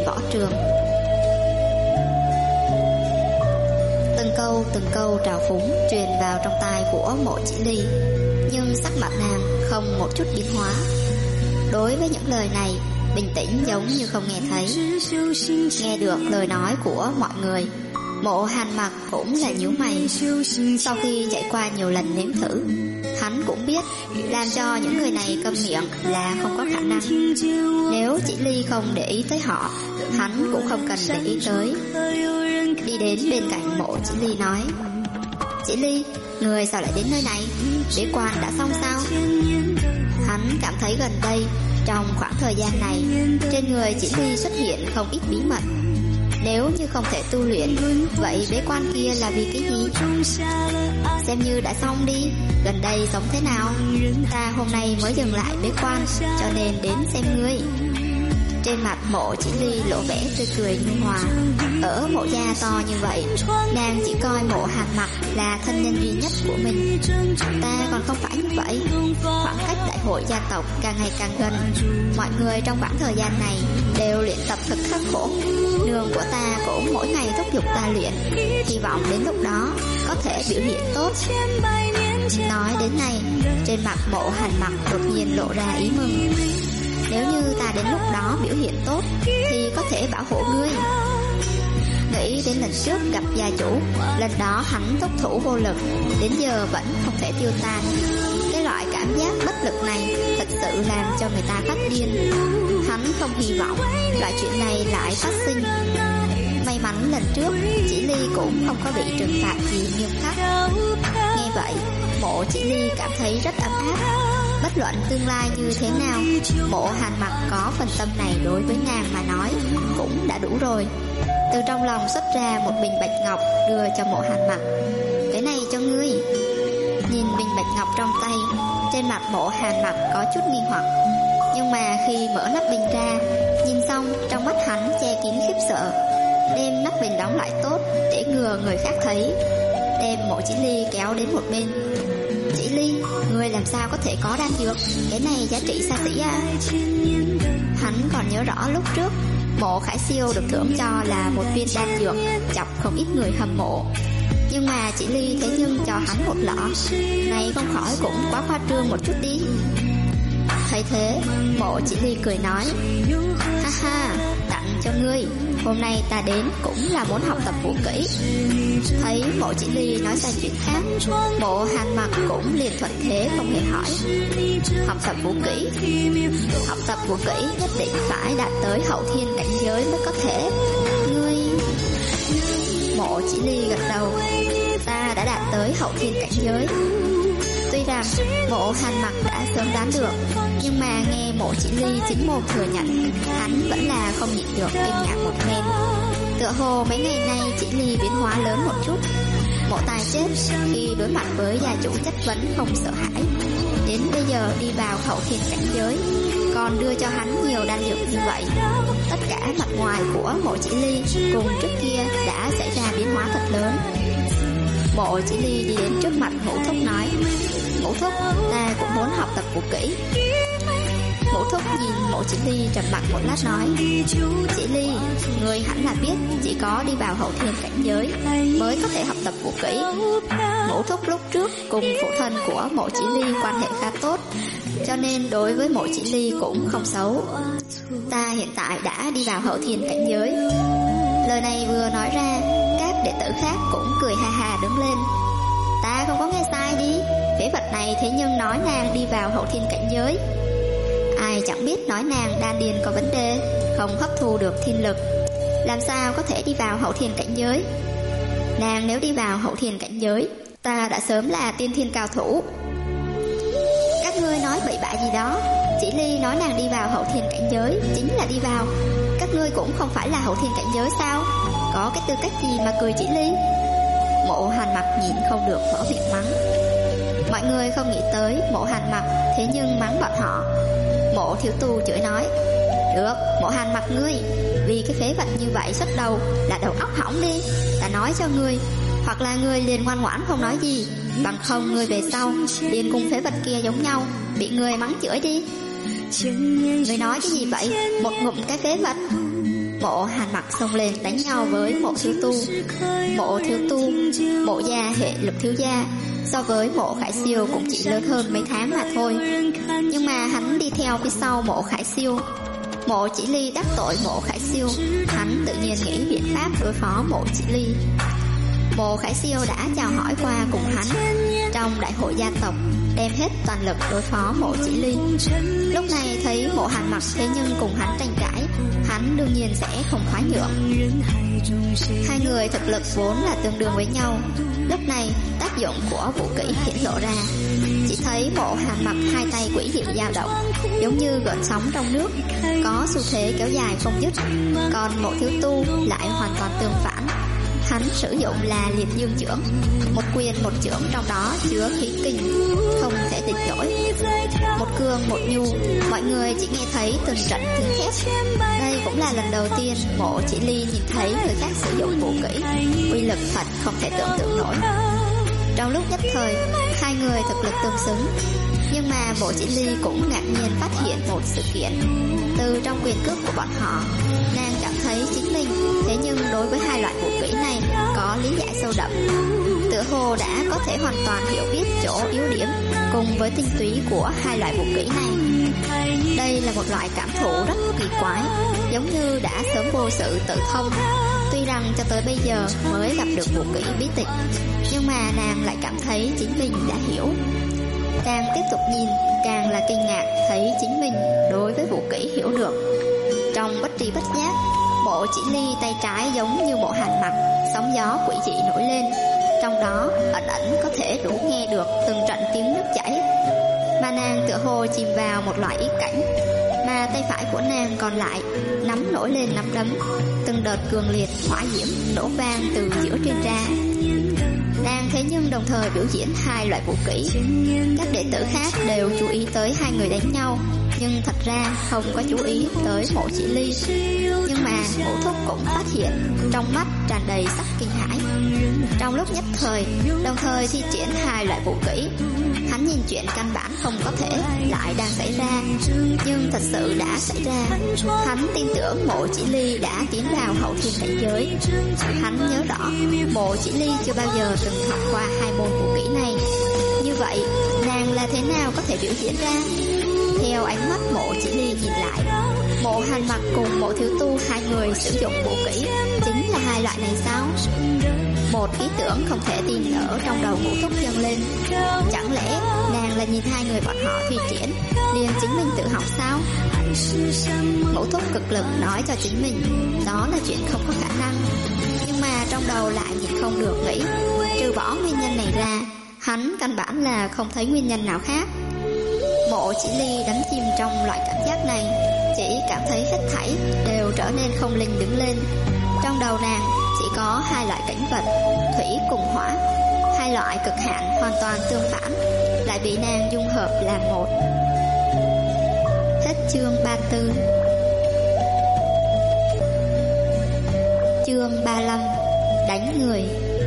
võ trường. Từng câu trào phúng truyền vào trong tai của Mộ Chỉ Ly, nhưng sắc mặt nàng không một chút biến hóa. Đối với những lời này, bình tĩnh giống như không nghe thấy. Nghe được lời nói của mọi người, Mộ Hàn Mặc cũng là nhíu mày. Sau khi trải qua nhiều lần nếm thử, hắn cũng biết làm cho những người này câm miệng là không có khả năng. Nếu Chỉ Ly không để ý tới họ, hắn cũng không cần để ý tới. Đi đến bên cạnh Mộ Chỉ Ly nói: Chỉ Ly, người sao lại đến nơi này? Bế quan đã xong sao? Hắn cảm thấy gần đây, trong khoảng thời gian này, trên người Chỉ Ly xuất hiện không ít bí mật. Nếu như không thể tu luyện, vậy bế quan kia là vì cái gì? Xem như đã xong đi. Gần đây sống thế nào? Ta hôm nay mới dừng lại bế quan, cho nên đến xem ngươi. Trên mặt Mộ Chỉ Ly lộ vẻ tươi cười nhu hòa. Ở Mộ gia to như vậy, nàng chỉ coi Mộ Hàn Mặc là thân nhân duy nhất của mình. Ta còn không phải như vậy. Khoảng cách đại hội gia tộc càng ngày càng gần. Mọi người trong khoảng thời gian này đều luyện tập thật khắc khổ. Nương của ta cũng mỗi ngày thúc giục ta luyện, hy vọng đến lúc đó có thể biểu hiện tốt. Nói đến này, trên mặt Mộ Hàn Mặc đột nhiên lộ ra ý mừng. Nếu như ta đến lúc đó biểu hiện tốt thì có thể bảo hộ ngươi. Nghĩ đến lần trước gặp gia chủ, lần đó hắn thúc thủ vô lực, đến giờ vẫn không thể tiêu tan. Cái loại cảm giác bất lực này thật sự làm cho người ta phát điên. Hắn không hy vọng loại chuyện này lại phát sinh. May mắn lần trước Chỉ Ly cũng không có bị trừng phạt gì nghiêm khắc. Nghe vậy, Mộ Chỉ Ly cảm thấy rất ấm áp. Bất luận tương lai như thế nào, Mộ Hàn Mặc có phần tâm này đối với nàng mà nói cũng đã đủ rồi. Từ trong lòng xuất ra một bình bạch ngọc đưa cho Mộ Hàn Mặc. Cái này cho ngươi. Nhìn bình bạch ngọc trong tay, trên mặt Mộ Hàn Mặc có chút nghi hoặc. Nhưng mà khi mở nắp bình ra, nhìn xong trong mắt hắn che kín khiếp sợ. Đem nắp bình đóng lại tốt để ngừa người khác thấy. Đem Mộ Chỉ Ly kéo đến một bên. Chỉ Ly, ngươi làm sao có thể có đan dược? Cái này giá trị xa xỉ à? Hắn còn nhớ rõ lúc trước Mộ Khải Siêu được thưởng cho là một viên đan dược, chọc không ít người hâm mộ. Nhưng mà Chỉ Ly thế nhưng cho hắn một lọ. Này không khỏi cũng quá khoa trương một chút đi. Thấy thế, Mộ Chỉ Ly cười nói: ha ha, tặng cho ngươi. Hôm nay ta đến cũng là muốn học tập vũ kỹ. Thấy Mộ Chỉ Ly nói sang chuyện khác, Mộ Hàn Mặc cũng liền thuận thế không hề hỏi. Học tập vũ kỹ? Học tập vũ kỹ nhất định phải đạt tới hậu thiên cảnh giới mới có thể. Ngươi... Mộ Chỉ Ly gật đầu. Ta đã đạt tới hậu thiên cảnh giới. Tuy rằng Mộ Hàn Mặc đã sớm đoán được, nhưng mà nghe Mộ Chỉ Ly chính mồm thừa nhận, hắn vẫn là không nhịn được kinh ngạc một phen. Tựa hồ mấy ngày nay Chỉ Ly biến hóa lớn một chút. Mộ Tài chết khi đối mặt với gia chủ chất vấn không sợ hãi, đến bây giờ đi vào hậu thiên cảnh giới, còn đưa cho hắn nhiều đan dược như vậy. Tất cả mặt ngoài của Mộ Chỉ Ly cùng trước kia đã xảy ra biến hóa thật lớn. Mộ Chỉ Ly đi đến trước mặt Ngũ Thúc nói: Ngũ Thúc, ta cũng muốn học tập vũ kỹ. Ngũ Thúc nhìn Mộ Chỉ Ly trầm mặc một lát nói: Chỉ Ly, ngươi hẳn là biết chỉ có đi vào hậu thiên cảnh giới mới có thể học tập vũ kỹ. Ngũ Thúc lúc trước cùng phụ thân của Mộ Chỉ Ly quan hệ khá tốt, cho nên đối với Mộ Chỉ Ly cũng không xấu. Ta hiện tại đã đi vào hậu thiên cảnh giới. Lời này vừa nói ra, các đệ tử khác cũng cười ha ha đứng lên. Ta không có nghe sai đi, phế vật này thế nhưng nói nàng đi vào hậu thiên cảnh giới. Ai chẳng biết nói nàng đan điền có vấn đề, không hấp thu được thiên lực, làm sao có thể đi vào hậu thiên cảnh giới. Nàng nếu đi vào hậu thiên cảnh giới, ta đã sớm là tiên thiên cao thủ. Các ngươi nói bậy bạ gì đó. Chỉ Ly nói nàng đi vào hậu thiên cảnh giới chính là đi vào. Các ngươi cũng không phải là hậu thiên cảnh giới sao? Có cái tư cách gì mà cười Chỉ Ly? Mộ Hàn Mặc nhịn không được mở miệng mắng. Mọi người không nghĩ tới Mộ Hàn Mặc thế nhưng mắng bọn họ. Mộ Thiếu Tu chửi nói: được, Mộ Hàn Mặc ngươi, vì cái phế vật như vậy xuất đầu là đầu óc hỏng đi. Ta nói cho ngươi, hoặc là ngươi liền ngoan ngoãn không nói gì, bằng không ngươi về sau liền cùng phế vật kia giống nhau, bị người mắng chửi đi. Ngươi nói cái gì vậy? Một ngụm cái phế vật. Mộ Hàn Mặc xông lên đánh nhau với Mộ Thiếu Tu. Mộ Thiếu Tu, mộ gia hệ Lục thiếu gia, so với Mộ Khải Siêu cũng chỉ lớn hơn mấy tháng mà thôi. Nhưng mà hắn đi theo phía sau Mộ Khải Siêu. Mộ Chỉ Ly đắc tội Mộ Khải Siêu, hắn tự nhiên nghĩ biện pháp đối phó Mộ Chỉ Ly. Mộ Khải Siêu đã chào hỏi qua cùng hắn trong đại hội gia tộc, đem hết toàn lực đối phó Mộ Chỉ Ly. Lúc này thấy Mộ Hàn Mặc thế nhưng cùng hắn tranh cãi, hắn đương nhiên sẽ không khoái nhượng. Hai người thực lực vốn là tương đương với nhau. Lúc này tác dụng của vũ kỹ hiển lộ ra. Chỉ thấy Mộ Hàn Mặc hai tay quỷ dị dao động, giống như gợn sóng trong nước, có xu thế kéo dài không dứt. Còn Mộ Thiếu Tu lại hoàn toàn tương phản. Hắn sử dụng là liệt dương chưởng, một quyền một chưởng trong đó chứa khí kinh, không thể địch nổi. Một cương một nhu, mọi người chỉ nghe thấy từng trận tiếng thét. Đây cũng là lần đầu tiên Mộ Chỉ Ly nhìn thấy người khác sử dụng vũ kỹ, uy lực thật không thể tưởng tượng nổi. Trong lúc nhất thời, hai người thực lực tương xứng. Nhưng mà Mộ Chỉ Ly cũng ngạc nhiên phát hiện một sự kiện. Từ trong quyền cước của bọn họ, nàng cảm thấy chính mình thế nhưng đối với hai loại vũ kỹ này có lý giải sâu đậm, tựa hồ đã có thể hoàn toàn hiểu biết chỗ yếu điểm cùng với tinh túy của hai loại vũ kỹ này. Đây là một loại cảm thụ rất kỳ quái, giống như đã sớm vô sự tự thông. Tuy rằng cho tới bây giờ mới gặp được vũ kỹ bí tịch, nhưng mà nàng lại cảm thấy chính mình đã hiểu. Càng tiếp tục nhìn, càng là kinh ngạc thấy chính mình đối với vũ kỹ hiểu được. Trong bất tri bất giác, Mộ Chỉ Ly tay trái giống như Mộ Hàn Mặc, sóng gió quỷ dị nổi lên, trong đó ẩn ẩn có thể đủ nghe được từng trận tiếng nước chảy. Mà nàng tựa hồ chìm vào một loại ý cảnh, mà tay phải của nàng còn lại nắm nổi lên nắm đấm, từng đợt cường liệt hỏa diễm nổ vang từ giữa trên ra. Nàng thế nhưng đồng thời biểu diễn hai loại vũ kỹ. Các đệ tử khác đều chú ý tới hai người đánh nhau, nhưng thật ra không có chú ý tới Mộ Chỉ Ly. Nhưng mà Ngũ Thúc cũng phát hiện, trong mắt tràn đầy sắc kinh hãi. Trong lúc nhất thời, đồng thời thi triển hai loại vũ kỹ, hắn nhìn chuyện căn bản không có thể lại đang xảy ra, nhưng thật sự đã xảy ra. Hắn tin tưởng Mộ Chỉ Ly đã tiến vào hậu thiên cảnh giới. Hắn nhớ rõ Mộ Chỉ Ly chưa bao giờ từng học qua hai môn vũ kỹ này. Như vậy nàng là thế nào có thể biểu diễn ra? Theo ánh mắt Mộ Chỉ Ly nhìn lại, Mộ Hàn Mặc cùng Mộ Thiếu Tu hai người sử dụng vũ kỹ chính là hai loại này sao? Một ý tưởng không thể tin ở trong đầu Ngũ Thúc dâng lên. Chẳng lẽ nàng là nhìn hai người bọn họ thi triển liền chính mình tự học sao? Ngũ Thúc cực lực nói cho chính mình đó là chuyện không có khả năng, nhưng mà trong đầu lại nhìn không được nghĩ, trừ bỏ nguyên nhân này ra, hắn căn bản là không thấy nguyên nhân nào khác. Mộ Chỉ Ly đắm chìm trong loại cảm giác này, chỉ cảm thấy hết thảy đều trở nên không linh đứng lên. Trong đầu nàng chỉ có hai loại cảnh vật, thủy cùng hỏa, hai loại cực hạn hoàn toàn tương phản, lại bị nàng dung hợp làm một. Hết chương 34. Chương 35. Đánh người.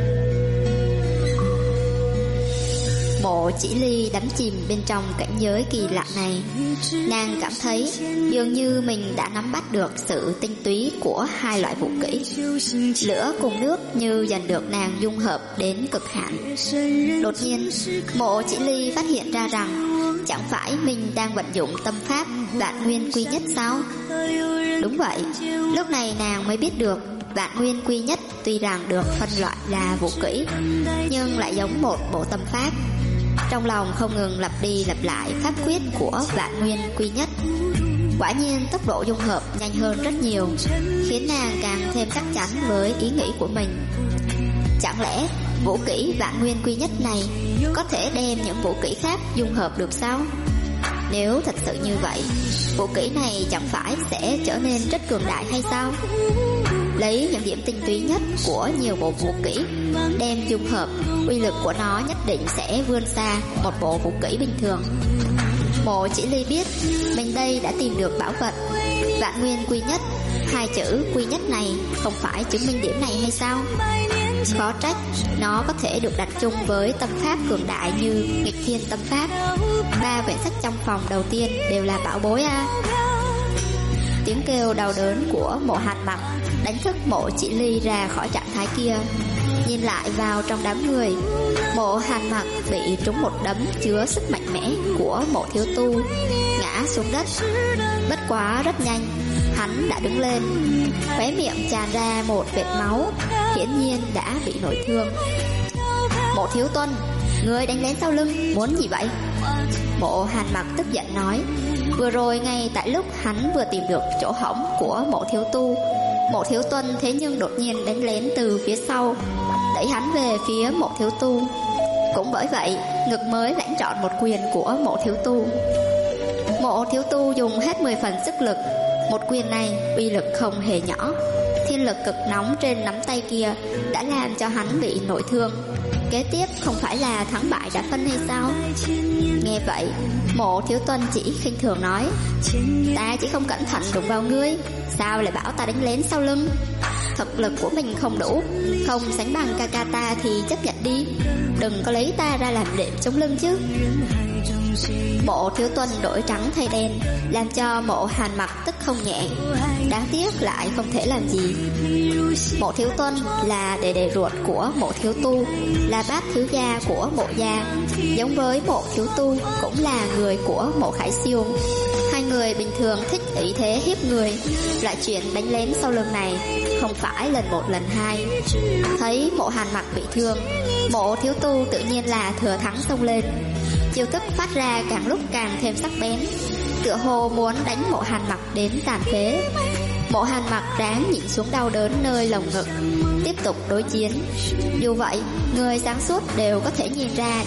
Mộ Chỉ Ly đắm chìm bên trong cảnh giới kỳ lạ này. Nàng cảm thấy dường như mình đã nắm bắt được sự tinh túy của hai loại vũ kỹ. Lửa cùng nước như dần được nàng dung hợp đến cực hạn. Đột nhiên, Mộ Chỉ Ly phát hiện ra rằng chẳng phải mình đang vận dụng tâm pháp Vạn Nguyên Quy Nhất sao? Đúng vậy, lúc này nàng mới biết được Vạn Nguyên Quy Nhất tuy rằng được phân loại là vũ kỹ, nhưng lại giống một bộ tâm pháp. Trong lòng không ngừng lặp đi lặp lại pháp quyết của Vạn Nguyên Quy Nhất. Quả nhiên tốc độ dung hợp nhanh hơn rất nhiều, khiến nàng càng thêm chắc chắn với ý nghĩ của mình. Chẳng lẽ vũ kỹ Vạn Nguyên Quy Nhất này có thể đem những vũ kỹ khác dung hợp được sao? Nếu thật sự như vậy, vũ kỹ này chẳng phải sẽ trở nên rất cường đại hay sao? Lấy những điểm tinh túy nhất của nhiều bộ vũ kỹ đem dung hợp, uy lực của nó nhất định sẽ vươn xa một bộ vũ kỹ bình thường. Mộ Chỉ Ly biết mình đây đã tìm được bảo vật Vạn Nguyên Quy Nhất. Hai chữ quy nhất này không phải chứng minh điểm này hay sao? Khó trách nó có thể được đặt chung với tâm pháp cường đại như Nghịch Thiên Tâm Pháp. 3 quyển sách trong phòng đầu tiên đều là bảo bối a. Tiếng kêu đau đớn của Mộ Hàn Mặc đánh thức Mộ Chỉ Ly ra khỏi trạng thái kia. Nhìn lại vào trong đám người, Mộ Hàn Mặc bị trúng một đấm chứa sức mạnh mẽ của Mộ Thiếu Tu, ngã xuống đất. Bất quá rất nhanh, hắn đã đứng lên, khóe miệng tràn ra một vệt máu, hiển nhiên đã bị nội thương. Mộ Thiếu Tuân, ngươi đánh lén sau lưng, muốn gì vậy? Mộ Hàn Mặc tức giận nói. Vừa rồi ngay tại lúc hắn vừa tìm được chỗ hõm của Mộ Thiếu Tu, Mộ Thiếu Tuân thế nhưng đột nhiên đánh lén từ phía sau, đẩy hắn về phía Mộ Thiếu Tu. Cũng bởi vậy, ngực mới lãnh trọn một quyền của Mộ Thiếu Tu. Mộ Thiếu Tu dùng hết 10 phần sức lực. Một quyền này uy lực không hề nhỏ. Thiên lực cực nóng trên nắm tay kia đã làm cho hắn bị nội thương. Kế tiếp không phải là thắng bại đã phân hay sao? Nghe vậy, Mộ Thiếu Tuân chỉ khinh thường nói, ta chỉ không cẩn thận đụng vào ngươi, sao lại bảo ta đánh lén sau lưng? Thực lực của mình không đủ, không sánh bằng ca ca ta thì chấp nhận đi, đừng có lấy ta ra làm đệm chống lưng chứ. Mộ Thiếu Tuân đổi trắng thay đen, làm cho Mộ Hàn Mặc tức không nhẹ. Đáng tiếc lại không thể làm gì. Mộ Thiếu Tuân là đệ ruột của Mộ Thiếu Tu, là bác thiếu gia của Mộ gia, giống với Mộ Thiếu Tu cũng là người của Mộ Khải Siêu. Hai người bình thường thích ý thế hiếp người, loại chuyện đánh lén sau lưng này không phải lần một lần hai. Thấy Mộ Hàn Mặc bị thương, Mộ Thiếu Tu tự nhiên là thừa thắng xông lên, chiêu thức phát ra càng lúc càng thêm sắc bén, tựa hồ muốn đánh Mộ Hàn Mặc đến tàn phế. Mộ Hàn Mặc ráng nhịn xuống đau đớn nơi lồng ngực, tiếp tục đối chiến. Dù vậy, người sáng suốt đều có thể nhìn ra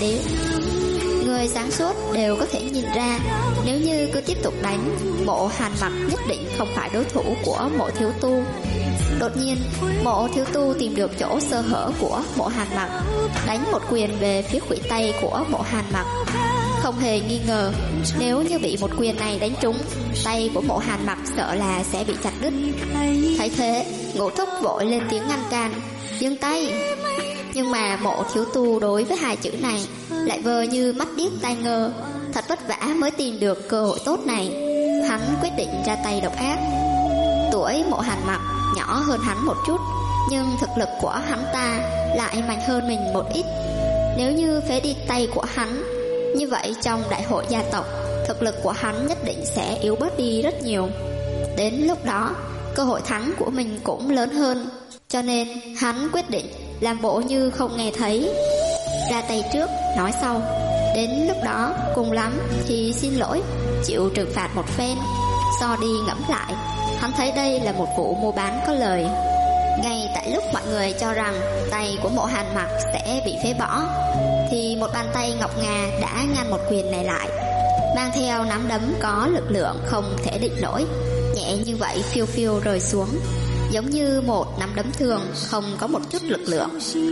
nếu như cứ tiếp tục đánh, Mộ Hàn Mặc nhất định không phải đối thủ của Mộ Thiếu Tu. Đột nhiên, Mộ Thiếu Tu tìm được chỗ sơ hở của Mộ Hàn Mặc, đánh một quyền về phía khuỷu tay của Mộ Hàn Mặc. Không hề nghi ngờ, nếu như bị một quyền này đánh trúng, tay của Mộ Hàn Mặc sợ là sẽ bị chặt đứt. Thấy thế, Ngũ Thúc vội lên tiếng ngăn cản, dừng tay. Nhưng mà Mộ Thiếu Tu đối với hai chữ này lại vờ như mắt điếc tai ngơ, thật vất vả mới tìm được cơ hội tốt này. Hắn quyết định ra tay độc ác. Tuổi Mộ Hàn Mặc nhỏ hơn hắn một chút, nhưng thực lực của hắn ta lại mạnh hơn mình một ít. Nếu như phế đi tay của hắn, như vậy trong đại hội gia tộc, thực lực của hắn nhất định sẽ yếu bớt đi rất nhiều. Đến lúc đó, cơ hội thắng của mình cũng lớn hơn. Cho nên hắn quyết định làm bộ như không nghe thấy, ra tay trước nói sau. Đến lúc đó cùng lắm thì xin lỗi, chịu trừng phạt một phen. So đi ngẫm lại, hắn thấy đây là một vụ mua bán có lời. Ngay tại lúc mọi người cho rằng tay của Mộ Hàn Mặc sẽ bị phế bỏ, thì một bàn tay ngọc ngà đã ngăn một quyền này lại, mang theo nắm đấm có lực lượng không thể địch nổi, nhẹ như vậy phiêu phiêu rơi xuống, giống như một nắm đấm thường, không có một chút lực lượng.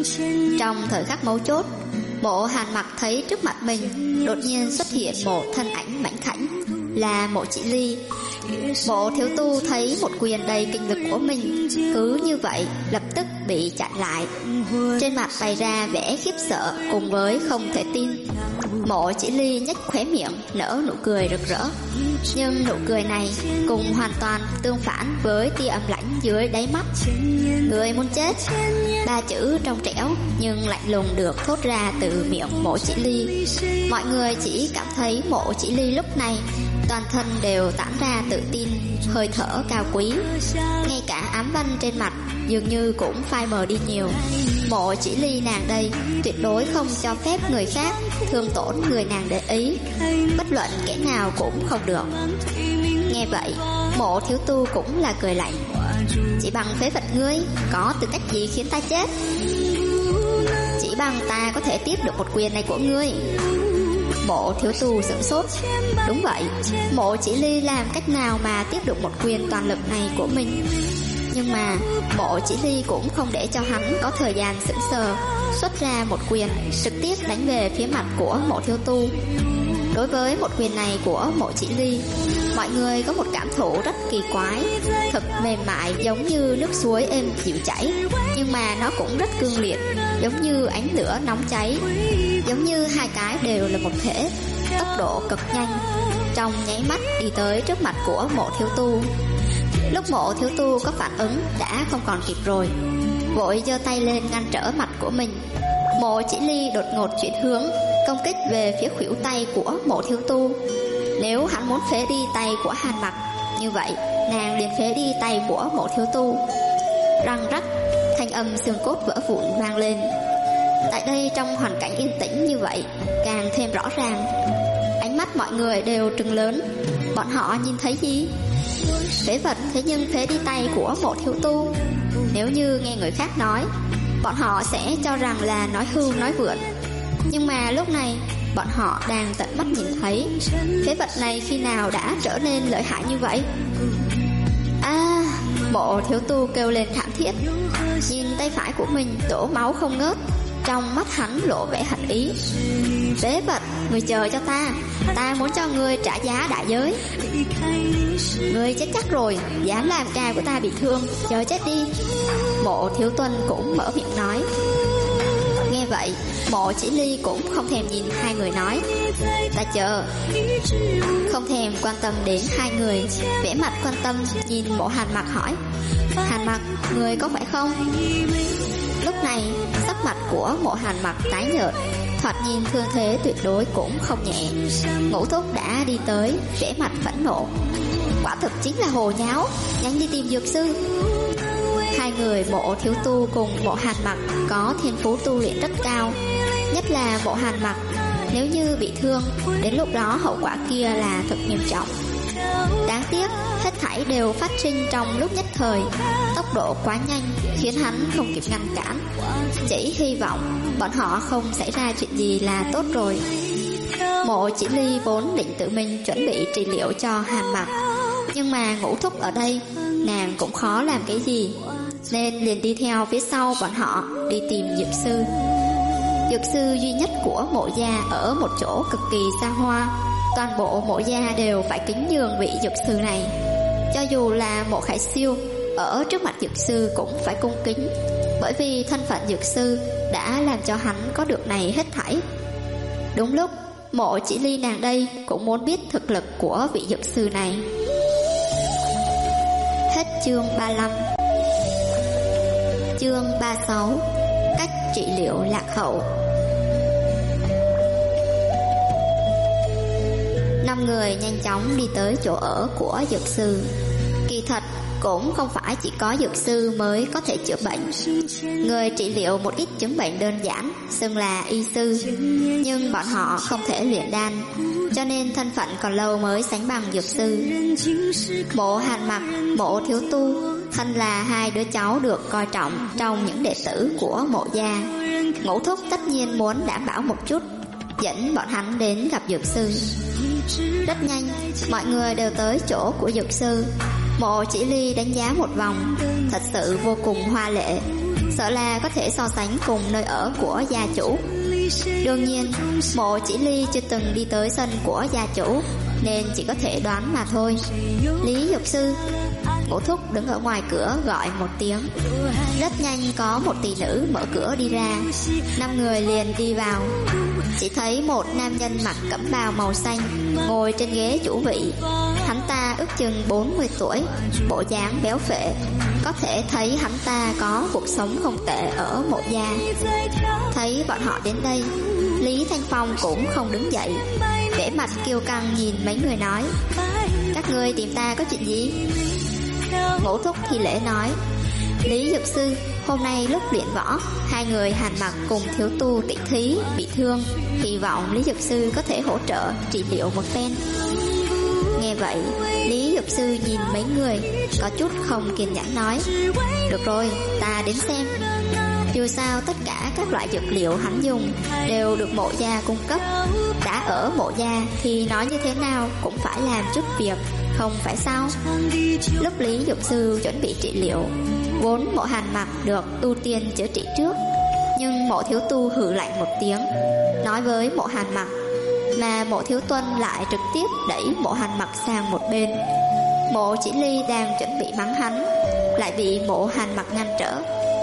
Trong thời khắc mấu chốt, Mộ Hàn Mặc thấy trước mặt mình đột nhiên xuất hiện một thân ảnh mảnh khảnh, là Mộ Chỉ Ly. Mộ Thiếu Tu thấy một quyền đầy kinh lực của mình cứ như vậy lập tức bị chặn lại, trên mặt bày ra vẻ khiếp sợ cùng với không thể tin. Mộ Chỉ Ly nhếch khóe miệng nở nụ cười rực rỡ, nhưng nụ cười này cùng hoàn toàn tương phản với tia âm lãnh dưới đáy mắt. Người muốn chết, ba chữ trong trẻo nhưng lạnh lùng được thốt ra từ miệng Mộ Chỉ Ly. Mọi người chỉ cảm thấy Mộ Chỉ Ly lúc này toàn thân đều tản ra tự tin, hơi thở cao quý, ngay cả ám văn trên mặt dường như cũng phai mờ đi nhiều. Mộ Chỉ Ly nàng đây tuyệt đối không cho phép người khác thương tổn người nàng để ý, bất luận kẻ nào cũng không được. Nghe vậy, Mộ Thiếu Tu cũng là cười lạnh, chỉ bằng phế vật ngươi có tư cách gì khiến ta chết? Chỉ bằng ta có thể tiếp được một quyền này của ngươi. Mộ Thiếu Tu sửng sốt. Đúng vậy, Mộ Chỉ Ly làm cách nào mà tiếp được một quyền toàn lực này của mình? Nhưng mà Mộ Chỉ Ly cũng không để cho hắn có thời gian sững sờ, xuất ra một quyền trực tiếp đánh về phía mặt của Mộ Thiếu Tu. Đối với một quyền này của Mộ Chỉ Ly, mọi người có một cảm thụ rất kỳ quái, thật mềm mại giống như nước suối êm dịu chảy, nhưng mà nó cũng rất cương liệt, giống như ánh lửa nóng cháy, giống như hai cái đều là một thể, tốc độ cực nhanh, trong nháy mắt đi tới trước mặt của Mộ Thiếu Tu. Lúc Mộ thiếu tu có phản ứng đã không còn kịp rồi, vội giơ tay lên ngăn trở mặt của mình. Mộ Chỉ Ly đột ngột chuyển hướng, công kích về phía khuỷu tay của Mộ thiếu tu. Nếu hắn muốn phế đi tay của Hàn Mặc, như vậy nàng liền phế đi tay của Mộ thiếu tu. Răng rắc, thanh âm xương cốt vỡ vụn vang lên. Tại đây trong hoàn cảnh yên tĩnh như vậy càng thêm rõ ràng. Ánh mắt mọi người đều trừng lớn. Bọn họ nhìn thấy gì? Phế vật thế nhưng phế đi tay của Mộ thiếu tu. Nếu như nghe người khác nói, bọn họ sẽ cho rằng là nói hưu nói vượn. Nhưng mà lúc này bọn họ đang tận mắt nhìn thấy phế vật này khi nào đã trở nên lợi hại như vậy. Mộ thiếu tu kêu lên thảm thiết, nhìn tay phải của mình đổ máu không ngớt. Trong mắt hắn lộ vẻ hận ý. Phế vật, người chờ cho ta muốn cho ngươi trả giá đại giới. Ngươi chết chắc rồi, dám làm ca của ta bị thương, chờ chết đi. Mộ thiếu tuân cũng mở miệng nói. Nghe vậy, Mộ Chỉ Ly cũng không thèm nhìn hai người nói, ta chờ. Không thèm quan tâm đến hai người, vẻ mặt quan tâm nhìn Mộ Hàn Mặc hỏi, Hàn Mặc, người có khỏe không? Lúc này, sắc mặt của Mộ Hàn Mặc tái nhợt, thoạt nhìn thương thế tuyệt đối cũng không nhẹ. Ngũ thúc đã đi tới, vẻ mặt phẫn nộ. Quả thực chính là hồ nháo, nhanh đi tìm dược sư. Hai người Mộ thiếu tu cùng Mộ Hàn Mặc có thiên phú tu luyện rất cao, nhất là Mộ Hàn Mặc, nếu như bị thương, đến lúc đó hậu quả kia là thật nghiêm trọng. Đáng tiếc, hết thảy đều phát sinh trong lúc nhất thời, tốc độ quá nhanh khiến hắn không kịp ngăn cản. Chỉ hy vọng bọn họ không xảy ra chuyện gì là tốt rồi. Mộ Chỉ Ly vốn định tự mình chuẩn bị trị liệu cho Hàn Mặc, nhưng mà Ngũ thúc ở đây, nàng cũng khó làm cái gì, nên liền đi theo phía sau bọn họ đi tìm dược sư. Dược sư duy nhất của Mộ gia ở một chỗ cực kỳ xa hoa, toàn bộ Mộ gia đều phải kính nhường vị dược sư này. Cho dù là Mộ Khải Siêu ở trước mặt dược sư cũng phải cung kính, bởi vì thân phận dược sư đã làm cho hắn có được này hết thảy. Đúng lúc, Mộ Chỉ Ly nàng đây cũng muốn biết thực lực của vị dược sư này. Hết chương 35. Chương 36. Cách trị liệu lạc hậu. 5 người nhanh chóng đi tới chỗ ở của dược sư. Kỳ thật cũng không phải chỉ có dược sư mới có thể chữa bệnh. Người trị liệu một ít chứng bệnh đơn giản xưng là y sư, nhưng bọn họ không thể luyện đan, cho nên thân phận còn lâu mới sánh bằng dược sư. Mộ Hàn Mặc, Mộ thiếu tu thân là hai đứa cháu được coi trọng trong những đệ tử của Mộ gia. Ngũ thúc tất nhiên muốn đảm bảo một chút, dẫn bọn hắn đến gặp dược sư. Rất nhanh, mọi người đều tới chỗ của dược sư. Mộ Chỉ Ly đánh giá một vòng, thật sự vô cùng hoa lệ, sợ là có thể so sánh cùng nơi ở của gia chủ. Đương nhiên, Mộ Chỉ Ly chưa từng đi tới sân của gia chủ, nên chỉ có thể đoán mà thôi. Lý dược sư. Ngũ thúc đứng ở ngoài cửa gọi một tiếng. Rất nhanh có một tỷ nữ mở cửa đi ra. 5 người liền đi vào. Chỉ thấy một nam nhân mặc cẩm bào màu xanh ngồi trên ghế chủ vị. Hắn ta ước chừng 40 tuổi, bộ dáng béo phệ, có thể thấy hắn ta có cuộc sống không tệ ở Mộ gia. Thấy bọn họ đến đây, Lý Thanh Phong cũng không đứng dậy, vẻ mặt kiêu căng nhìn mấy người nói, các ngươi tìm ta có chuyện gì? Ngũ thúc thi lễ nói, Lý dược sư, hôm nay lúc luyện võ, hai người Hàn Mặc cùng thiếu tu tỷ thí bị thương, hy vọng Lý dược sư có thể hỗ trợ trị liệu một phen. Nghe vậy, Lý dược sư nhìn mấy người, có chút không kiên nhẫn nói, được rồi, ta đến xem. Dù sao tất cả các loại dược liệu hắn dùng đều được Mộ gia cung cấp. Đã ở Mộ gia thì nói như thế nào cũng phải làm chút việc, không phải sao? Lúc Lý dược sư chuẩn bị trị liệu, vốn Mộ Hàn Mặc được ưu tiên chữa trị trước, nhưng Mộ thiếu tu hừ lạnh một tiếng, nói với Mộ Hàn Mặc, mà Mộ thiếu tuân lại trực tiếp đẩy Mộ Hàn Mặc sang một bên. Mộ Chỉ Ly đang chuẩn bị mắng hắn, lại bị Mộ Hàn Mặc ngăn trở.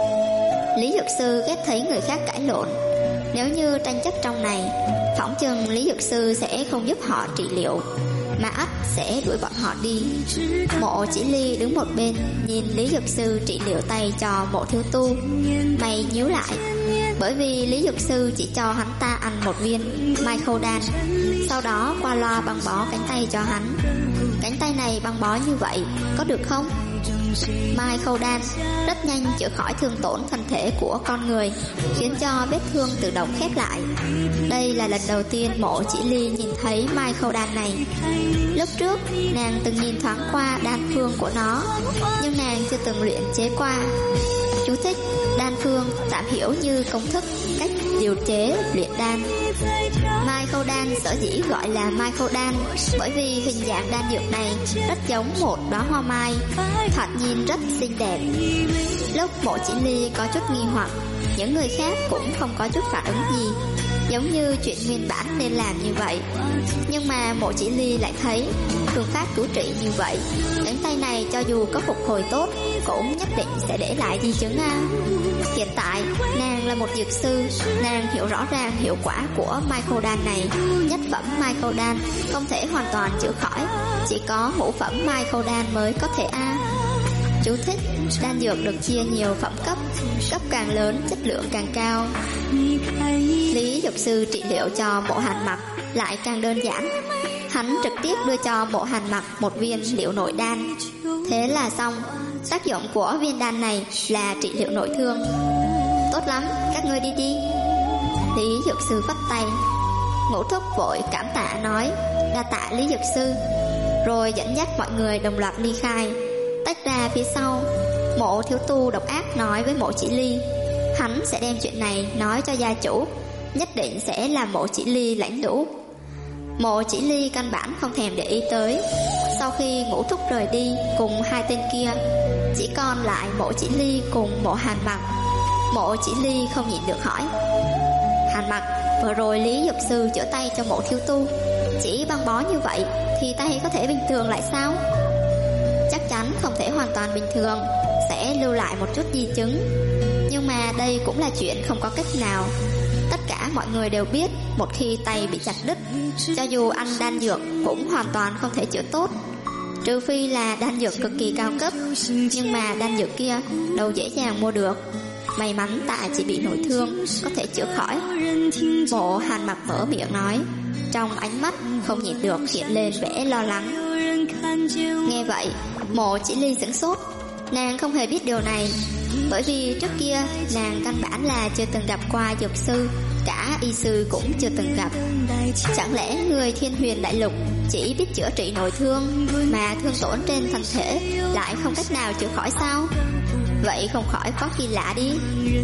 Lý dược sư ghét thấy người khác cãi lộn, nếu như tranh chấp trong này, phỏng chừng Lý dược sư sẽ không giúp họ trị liệu, mà ắt sẽ đuổi bọn họ đi. Mộ Chỉ Ly đứng một bên nhìn Lý Dược Sư trị liệu tay cho Mộ Thiếu Tu, mày nhíu lại, bởi vì Lý Dược Sư chỉ cho hắn ta ăn một viên mai khâu đan, sau đó qua loa băng bó cánh tay cho hắn. Cánh tay này băng bó như vậy có được không? Mai khâu đan rất nhanh chữa khỏi thương tổn thân thể của con người, khiến cho vết thương tự động khép lại. Đây là lần đầu tiên Mộ Chỉ Ly nhìn thấy mai khâu đan này. Lúc trước nàng từng nhìn thoáng qua đan phương của nó, nhưng nàng chưa từng luyện chế qua. Chú thích: đan phương tạm hiểu như công thức, cách điều chế luyện đan. Mai khâu đan sở dĩ gọi là mai khâu đan bởi vì hình dạng đan dược này rất giống một đóa hoa mai, thoạt nhìn rất xinh đẹp. Lúc Mộ Chỉ Ly có chút nghi hoặc, những người khác cũng không có chút phản ứng gì, giống như chuyện nguyên bản nên làm như vậy. Nhưng mà Mộ Chỉ Ly lại thấy phương pháp cứu trị như vậy, cánh tay này cho dù có phục hồi tốt cũng nhất định sẽ để lại di chứng a. Hiện tại nàng là một dược sư, nàng hiểu rõ ràng hiệu quả của mai khâu đan này. Nhất phẩm mai khâu đan không thể hoàn toàn chữa khỏi, chỉ có ngũ phẩm mai khâu đan mới có thể a. Chú thích: đan dược được chia nhiều phẩm cấp, cấp càng lớn chất lượng càng cao. Lý Dược Sư trị liệu cho Mộ Hàn Mặc lại càng đơn giản, hắn trực tiếp đưa cho Mộ Hàn Mặc một viên liệu nội đan. Thế là xong. Tác dụng của viên đan này là trị liệu nội thương. Tốt lắm, các ngươi đi đi. Lý Dược Sư vắt tay. Ngũ Thúc vội cảm tạ nói: đa tạ Lý Dược Sư, rồi dẫn dắt mọi người đồng loạt ly khai. Tách ra phía sau, Mộ Thiếu Tu độc ác nói với Mộ Chỉ Ly, hắn sẽ đem chuyện này nói cho gia chủ, nhất định sẽ làm Mộ Chỉ Ly lãnh đủ. Mộ Chỉ Ly căn bản không thèm để ý tới. Sau khi Ngũ Thúc rời đi cùng hai tên kia, chỉ còn lại Mộ Chỉ Ly cùng Mộ Hàn Mặc. Mộ Chỉ Ly không nhịn được hỏi: Hàn Mặc, vừa rồi Lý Dược Sư chữa tay cho Mộ Thiếu Tu, chỉ băng bó như vậy thì tay có thể bình thường lại sao? Chắc chắn không thể hoàn toàn bình thường, sẽ lưu lại một chút di chứng. Nhưng mà đây cũng là chuyện không có cách nào. Tất cả mọi người đều biết, một khi tay bị chặt đứt, cho dù ăn đan dược cũng hoàn toàn không thể chữa tốt, trừ phi là đan dược cực kỳ cao cấp. Nhưng mà đan dược kia đâu dễ dàng mua được. May mắn ta chỉ bị nội thương, có thể chữa khỏi. Mộ Hàn Mặc mở miệng nói, trong ánh mắt không nhịn được hiện lên vẻ lo lắng. Nghe vậy, Mộ Chỉ Ly sửng sốt. Nàng không hề biết điều này, bởi vì trước kia nàng căn bản là chưa từng gặp qua dược sư, cả y sư cũng chưa từng gặp. Chẳng lẽ người Thiên Huyền Đại Lục chỉ biết chữa trị nội thương, mà thương tổn trên thân thể lại không cách nào chữa khỏi sao? Vậy không khỏi có kỳ lạ đi.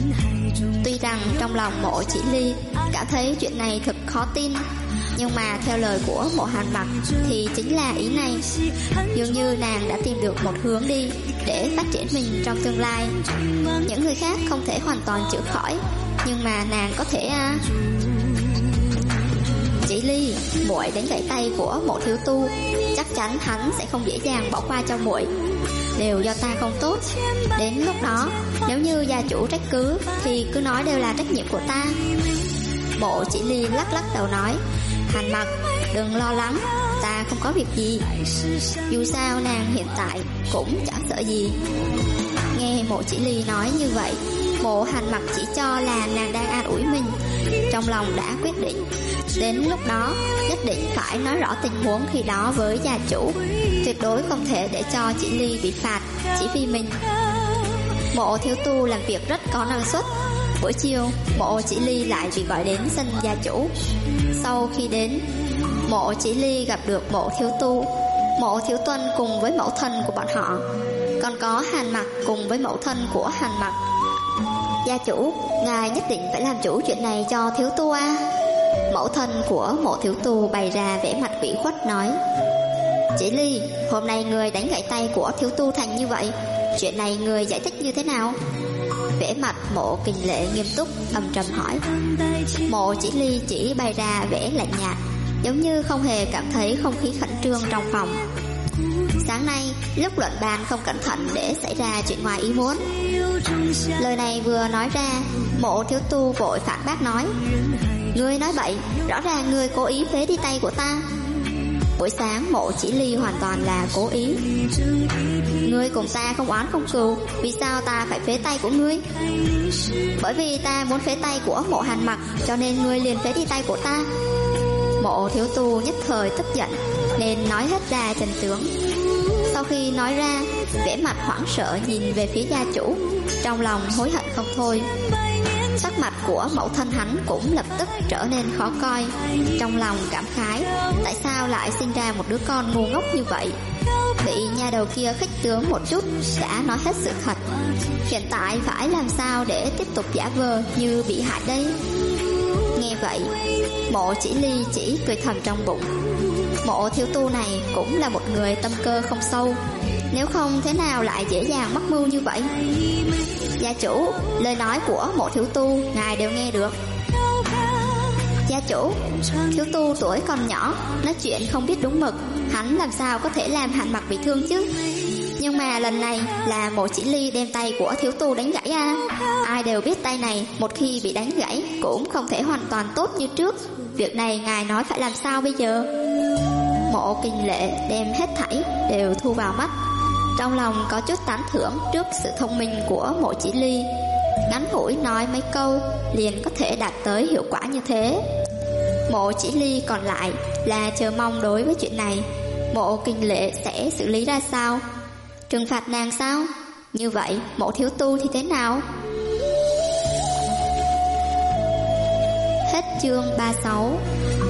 Tuy rằng trong lòng Mộ Chỉ Ly cảm thấy chuyện này thật khó tin, nhưng mà theo lời của Mộ Hàn Mặc thì chính là ý này. Dường như nàng đã tìm được một hướng đi để phát triển mình trong tương lai. Những người khác không thể hoàn toàn chữa khỏi, nhưng mà nàng có thể à. Chỉ Ly, muội đánh gãy tay của Mộ Thiếu Tu, chắc chắn hắn sẽ không dễ dàng bỏ qua cho muội. Đều do ta không tốt. Đến lúc đó, nếu như gia chủ trách cứ thì cứ nói đều là trách nhiệm của ta. Mộ Chỉ Ly lắc lắc đầu nói, Hàn Mặc, đừng lo lắng, ta không có việc gì. Dù sao nàng hiện tại cũng chẳng sợ gì. Nghe Mộ Chỉ Ly nói như vậy, Mộ Hàn Mặc chỉ cho là nàng đang an ủi mình, trong lòng đã quyết định đến lúc đó nhất định phải nói rõ tình huống khi đó với gia chủ, tuyệt đối không thể để cho Chỉ Ly bị phạt chỉ vì mình. Mộ Thiếu Tu làm việc rất có năng suất. Buổi chiều, Mộ Chỉ Ly lại bị gọi đến sân gia chủ. Sau khi đến, Mộ Chỉ Ly gặp được Mộ Thiếu Tu, Mộ Thiếu Tuân cùng với mẫu thân của bọn họ, còn có Hàn Mặc cùng với mẫu thân của Hàn Mặc. Gia chủ, ngài nhất định phải làm chủ chuyện này cho Thiếu Tu à? Mẫu thân của Mộ Thiếu Tu bày ra vẻ mặt ủy khuất nói, Chỉ Ly, hôm nay người đánh gãy tay của Thiếu Tu thành như vậy, chuyện này người giải thích như thế nào? Vẻ mặt Mộ Kình Lệ nghiêm túc âm trầm hỏi. Mộ Chỉ Ly chỉ bày ra vẻ lạnh nhạt, giống như không hề cảm thấy không khí khẩn trương trong phòng. Sáng nay lúc luận bàn không cẩn thận để xảy ra chuyện ngoài ý muốn. Lời này vừa nói ra, Mộ Thiếu Tu vội phản bác nói, ngươi nói bậy, rõ ràng ngươi cố ý phế đi tay của ta. Buổi sáng Mộ Chỉ Ly hoàn toàn là cố ý. Ngươi cùng ta không oán không cừu, vì sao ta phải phế tay của ngươi? Bởi vì ta muốn phế tay của Mộ Hàn Mặc, cho nên ngươi liền phế đi tay của ta. Mộ Thiếu Tu nhất thời tức giận nên nói hết ra chân tướng. Sau khi nói ra, vẻ mặt hoảng sợ nhìn về phía gia chủ, trong lòng hối hận không thôi. Sắc mặt của mẫu thân hắn cũng lập tức trở nên khó coi, trong lòng cảm khái tại sao lại sinh ra một đứa con ngu ngốc như vậy. Bị nhà đầu kia khích tướng một chút đã nói hết sự thật, hiện tại phải làm sao để tiếp tục giả vờ như bị hại đây? Nghe vậy, Mộ Chỉ Ly chỉ cười thầm trong bụng. Mộ Thiếu Tu này cũng là một người tâm cơ không sâu, nếu không thế nào lại dễ dàng mắc mưu như vậy. Gia chủ, lời nói của Mộ Thiếu Tu ngài đều nghe được. Gia chủ, Thiếu Tu tuổi còn nhỏ, nói chuyện không biết đúng mực, hắn làm sao có thể làm Hàn Mặc bị thương chứ? Nhưng mà lần này là Mộ Chỉ Ly đem tay của Thiếu Tu đánh gãy à? Ai đều biết tay này một khi bị đánh gãy cũng không thể hoàn toàn tốt như trước. Việc này ngài nói phải làm sao bây giờ? Mộ Kinh Lệ đem hết thảy đều thu vào mắt, trong lòng có chút tán thưởng trước sự thông minh của Mộ Chỉ Ly. Ngắn ngủi nói mấy câu liền có thể đạt tới hiệu quả như thế. Mộ Chỉ Ly còn lại là chờ mong đối với chuyện này Mộ Kinh Lệ sẽ xử lý ra sao? Trừng phạt nàng sao? Như vậy Mộ Thiếu Tu thì thế nào? Hết chương 36.